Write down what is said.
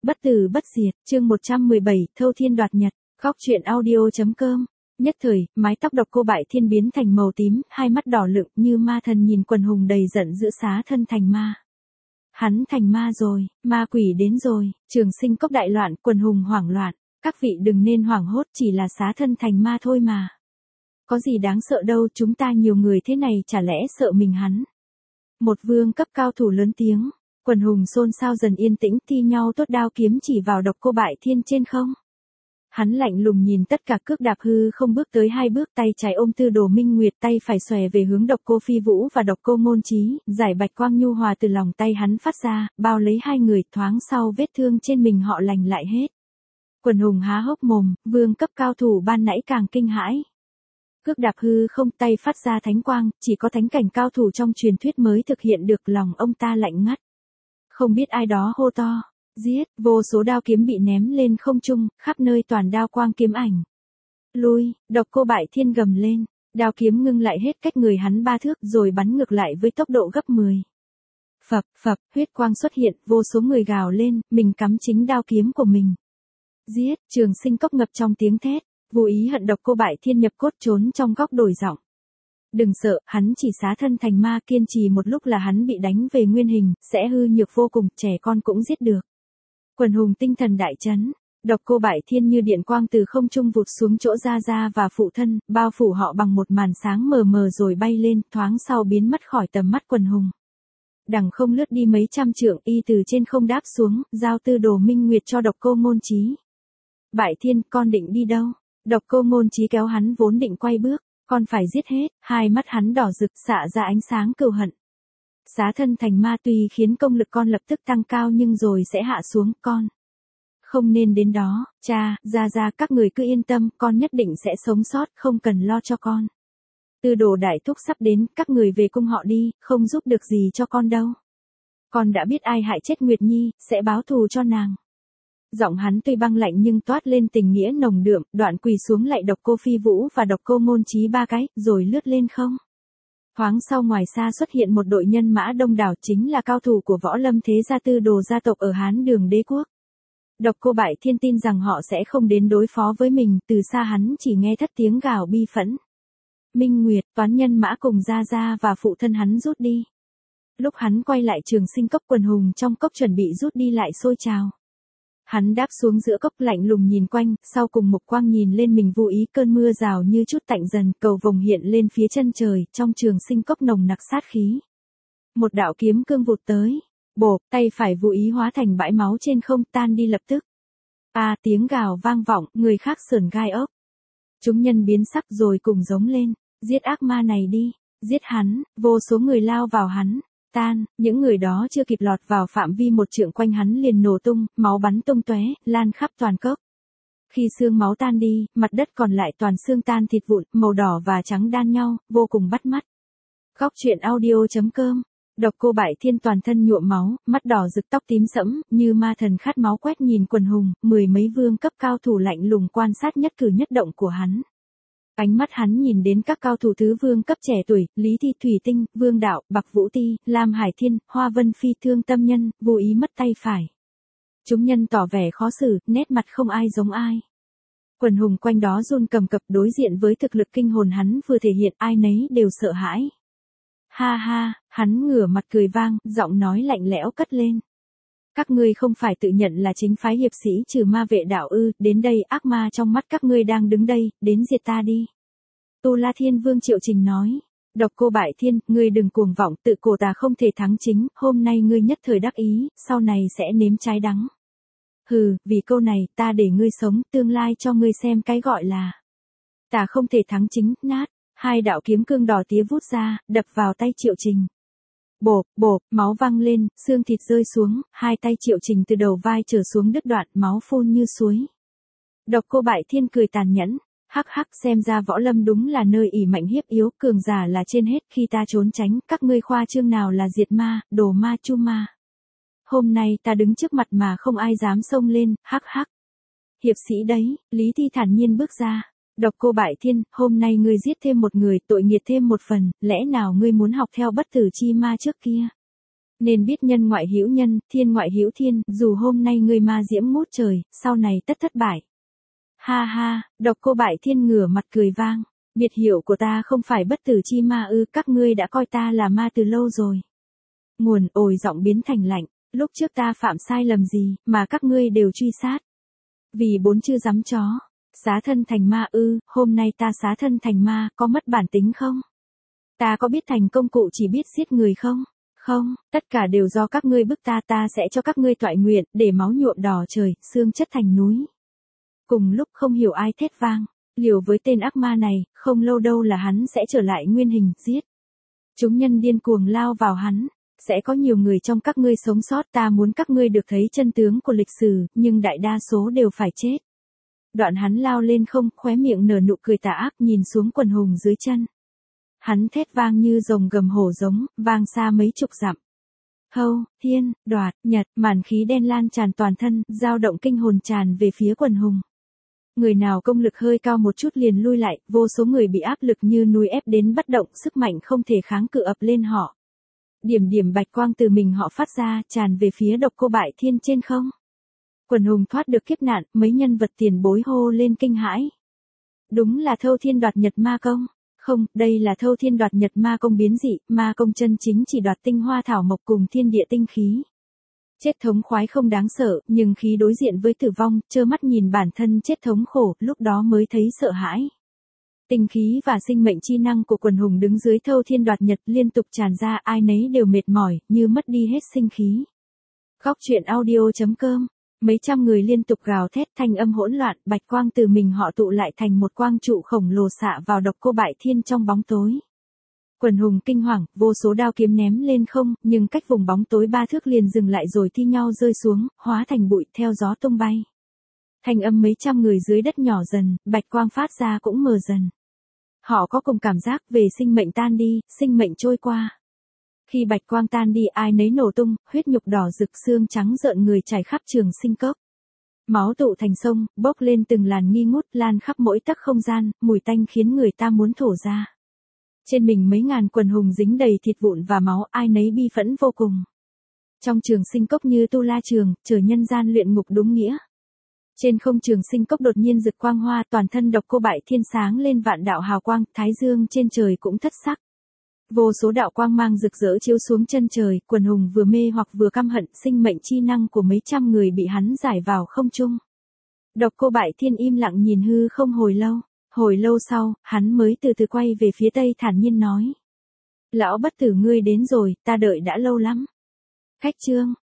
Bất tử bất diệt, chương 117, Thâu Thiên đoạt nhật, góc truyện audio.com. Nhất thời, mái tóc Độc Cô Bại Thiên biến thành màu tím, hai mắt đỏ lựng như ma thần nhìn quần hùng đầy giận dữ xá thân thành ma. Hắn thành ma rồi, ma quỷ đến rồi, Trường Sinh Cốc đại loạn, quần hùng hoảng loạn, các vị đừng nên hoảng hốt, chỉ là xá thân thành ma thôi mà. Có gì đáng sợ đâu, chúng ta nhiều người thế này chả lẽ sợ mình hắn. Một vương cấp cao thủ lớn tiếng. Quần hùng xôn xao dần yên tĩnh, thi nhau tốt đao kiếm chỉ vào Độc Cô Bại Thiên trên không. Hắn lạnh lùng nhìn tất cả, cước đạp hư không bước tới hai bước, tay trái ôm Tư Đồ Minh Nguyệt, tay phải xòe về hướng Độc Cô Phi Vũ và Độc Cô Ngôn Chí, giải bạch quang nhu hòa từ lòng tay hắn phát ra, bao lấy hai người, thoáng sau vết thương trên mình họ lành lại hết. Quần hùng há hốc mồm, vương cấp cao thủ ban nãy càng kinh hãi. Cước đạp hư không, tay phát ra thánh quang, chỉ có thánh cảnh cao thủ trong truyền thuyết mới thực hiện được, lòng ông ta lạnh ngắt. Không biết ai đó hô to, giết, vô số đao kiếm bị ném lên không trung, khắp nơi toàn đao quang kiếm ảnh. Lui, Độc Cô Bại Thiên gầm lên, đao kiếm ngưng lại hết cách người hắn 3 thước rồi bắn ngược lại với tốc độ gấp 10. Phập, phập, huyết quang xuất hiện, vô số người gào lên, mình cắm chính đao kiếm của mình. Giết, Trường Sinh Cốc ngập trong tiếng thét, vô ý hận Độc Cô Bại Thiên nhập cốt trốn trong góc đổi giọng. Đừng sợ, hắn chỉ xá thân thành ma, kiên trì một lúc là hắn bị đánh về nguyên hình, sẽ hư nhược vô cùng, trẻ con cũng giết được. Quần hùng tinh thần đại chấn, Độc Cô Bại Thiên như điện quang từ không trung vụt xuống chỗ Gia Gia và phụ thân, bao phủ họ bằng một màn sáng mờ mờ rồi bay lên, thoáng sau biến mất khỏi tầm mắt quần hùng. Đằng không lướt đi mấy trăm trượng, y từ trên không đáp xuống, giao Tư Đồ Minh Nguyệt cho Độc Cô Ngôn Chí. Bại Thiên, con định đi đâu? Độc Cô Ngôn Chí kéo hắn vốn định quay bước. Con phải giết hết, hai mắt hắn đỏ rực xạ ra ánh sáng cừu hận. Xá thân thành ma tuy khiến công lực con lập tức tăng cao nhưng rồi sẽ hạ xuống, con. Không nên đến đó, cha, Gia Gia các người cứ yên tâm, con nhất định sẽ sống sót, không cần lo cho con. Tư Đồ đại thúc sắp đến, các người về cung họ đi, không giúp được gì cho con đâu. Con đã biết ai hại chết Nguyệt Nhi, sẽ báo thù cho nàng. Giọng hắn tuy băng lạnh nhưng toát lên tình nghĩa nồng đượm, đoạn quỳ xuống lạy Độc Cô Phi Vũ và Độc Cô Ngôn Chí 3 cái, rồi lướt lên không. Thoáng sau ngoài xa xuất hiện một đội nhân mã đông đảo, chính là cao thủ của Võ Lâm thế gia Tư Đồ gia tộc ở Hán Đường Đế quốc. Độc Cô Bại Thiên tin rằng họ sẽ không đến đối phó với mình, từ xa hắn chỉ nghe thất tiếng gào bi phẫn. Minh Nguyệt, toán nhân mã cùng Gia Gia và phụ thân hắn rút đi. Lúc hắn quay lại Trường Sinh Cốc, quần hùng trong cốc chuẩn bị rút đi lại sôi trào. Hắn đáp xuống giữa cốc lạnh lùng nhìn quanh, sau cùng mục quang nhìn lên mình vô ý, cơn mưa rào như chút tạnh dần, cầu vồng hiện lên phía chân trời, trong Trường Sinh Cốc nồng nặc sát khí. Một đạo kiếm cương vụt tới, bộp, tay phải vô ý hóa thành bãi máu trên không, tan đi lập tức. Tiếng gào vang vọng, người khác sởn gai ốc. Chúng nhân biến sắc rồi cùng giống lên, giết ác ma này đi, giết hắn, vô số người lao vào hắn. Những người đó chưa kịp lọt vào phạm vi một trượng quanh hắn liền nổ tung, máu bắn tung tóe, lan khắp toàn cốc. Khi xương máu tan đi, mặt đất còn lại toàn xương tan thịt vụn, màu đỏ và trắng đan nhau, vô cùng bắt mắt. Góc truyện audio.com. Độc Cô Bại Thiên toàn thân nhuộm máu, mắt đỏ rực, tóc tím sẫm, như ma thần khát máu quét nhìn quần hùng, mười mấy vương cấp cao thủ lạnh lùng quan sát nhất cử nhất động của hắn. Ánh mắt hắn nhìn đến các cao thủ thứ vương cấp trẻ tuổi, Lý Thi Thủy Tinh, Vương Đạo, Bạc Vũ Ti, Lam Hải Thiên, Hoa Vân Phi, Thương Tâm Nhân, vô ý mất tay phải. Chúng nhân tỏ vẻ khó xử, nét mặt không ai giống ai. Quần hùng quanh đó run cầm cập, đối diện với thực lực kinh hồn hắn vừa thể hiện, ai nấy đều sợ hãi. Ha ha, hắn ngửa mặt cười vang, giọng nói lạnh lẽo cất lên. Các ngươi không phải tự nhận là chính phái hiệp sĩ trừ ma vệ đạo ư, đến đây, ác ma trong mắt các ngươi đang đứng đây, đến diệt ta đi. Tu La Thiên Vương Triệu Trình nói, Độc Cô Bại Thiên, ngươi đừng cuồng vọng, tự cổ ta không thể thắng chính, hôm nay ngươi nhất thời đắc ý, sau này sẽ nếm trái đắng. Hừ, vì câu này, ta để ngươi sống, tương lai cho ngươi xem cái gọi là ta không thể thắng chính, nát. Hai đạo kiếm cương đỏ tía vút ra, đập vào tay Triệu Trình. Bộp, bộp, máu văng lên, xương thịt rơi xuống, hai tay Triệu Trình từ đầu vai trở xuống đứt đoạn, máu phun như suối. Độc Cô Bại Thiên cười tàn nhẫn, hắc hắc, xem ra Võ Lâm đúng là nơi ỷ mạnh hiếp yếu, cường giả là trên hết, khi ta trốn tránh, các ngươi khoa trương nào là diệt ma, đồ ma chu ma. Hôm nay ta đứng trước mặt mà không ai dám xông lên, hắc hắc. Hiệp sĩ đấy, Lý Thi thản nhiên bước ra. Độc Cô Bại Thiên, hôm nay ngươi giết thêm một người, tội nghiệt thêm một phần, lẽ nào ngươi muốn học theo Bất Tử Chi Ma trước kia? Nên biết nhân ngoại hữu nhân, thiên ngoại hữu thiên, dù hôm nay ngươi ma diễm ngút trời, sau này tất thất bại. Ha ha, Độc Cô Bại Thiên ngửa mặt cười vang. Biệt hiệu của ta không phải bất tử chi ma ư, các ngươi đã coi ta là ma từ lâu rồi. Nguồn ồi giọng biến thành lạnh, lúc trước ta phạm sai lầm gì, mà các ngươi đều truy sát. Vì 4 chữ dám chó, xá thân thành ma ư, hôm nay ta xá thân thành ma, có mất bản tính không? Ta có biết thành công cụ chỉ biết giết người không? Không, tất cả đều do các ngươi bức ta sẽ cho các ngươi toại nguyện, để máu nhuộm đỏ trời, xương chất thành núi. Cùng lúc không hiểu ai thét vang, liều với tên ác ma này, không lâu đâu là hắn sẽ trở lại nguyên hình, giết. Chúng nhân điên cuồng lao vào hắn, sẽ có nhiều người trong các ngươi sống sót, ta muốn các ngươi được thấy chân tướng của lịch sử, nhưng đại đa số đều phải chết. Đoạn hắn lao lên không, khóe miệng nở nụ cười tà ác nhìn xuống quần hùng dưới chân. Hắn thét vang như rồng gầm hổ giống, vang xa mấy chục dặm. Hâu, thiên, đoạt, nhật, màn khí đen lan tràn toàn thân, dao động kinh hồn tràn về phía quần hùng. Người nào công lực hơi cao một chút liền lui lại, vô số người bị áp lực như núi ép đến bất động, sức mạnh không thể kháng cự ập lên họ. Điểm điểm bạch quang từ mình họ phát ra, tràn về phía Độc Cô Bại Thiên trên không. Quần hùng thoát được kiếp nạn, mấy nhân vật tiền bối hô lên kinh hãi. Đúng là Thâu Thiên Đoạt Nhật Ma Công. Không, đây là Thâu Thiên Đoạt Nhật Ma Công biến dị, ma công chân chính chỉ đoạt tinh hoa thảo mộc cùng thiên địa tinh khí. Chết thống khoái không đáng sợ, nhưng khi đối diện với tử vong, trơ mắt nhìn bản thân chết thống khổ, lúc đó mới thấy sợ hãi. Tinh khí và sinh mệnh chi năng của quần hùng đứng dưới Thâu Thiên Đoạt Nhật liên tục tràn ra, ai nấy đều mệt mỏi, như mất đi hết sinh khí. Góc truyện audio.com. Mấy trăm người liên tục gào thét, thanh âm hỗn loạn, bạch quang từ mình họ tụ lại thành một quang trụ khổng lồ xạ vào Độc Cô Bại Thiên trong bóng tối. Quần hùng kinh hoàng, vô số đao kiếm ném lên không, nhưng cách vùng bóng tối 3 thước liền dừng lại rồi thi nhau rơi xuống, hóa thành bụi theo gió tung bay. Thanh âm mấy trăm người dưới đất nhỏ dần, bạch quang phát ra cũng mờ dần. Họ có cùng cảm giác về sinh mệnh tan đi, sinh mệnh trôi qua. Khi bạch quang tan đi ai nấy nổ tung, huyết nhục đỏ rực xương trắng rợn người chảy khắp trường sinh cốc. Máu tụ thành sông, bốc lên từng làn nghi ngút lan khắp mỗi tấc không gian, mùi tanh khiến người ta muốn thổ ra. Trên mình mấy ngàn quần hùng dính đầy thịt vụn và máu, ai nấy bi phẫn vô cùng. Trong trường sinh cốc như tu la trường, chờ nhân gian luyện ngục đúng nghĩa. Trên không trường sinh cốc đột nhiên rực quang hoa, toàn thân Độc Cô Bại Thiên sáng lên vạn đạo hào quang, thái dương trên trời cũng thất sắc. Vô số đạo quang mang rực rỡ chiếu xuống chân trời, quần hùng vừa mê hoặc vừa căm hận, sinh mệnh chi năng của mấy trăm người bị hắn giải vào không trung. Độc Cô Bại Thiên im lặng nhìn hư không hồi lâu. Hồi lâu sau, hắn mới từ từ quay về phía tây thản nhiên nói. Lão bất tử ngươi đến rồi, ta đợi đã lâu lắm. Khách chương.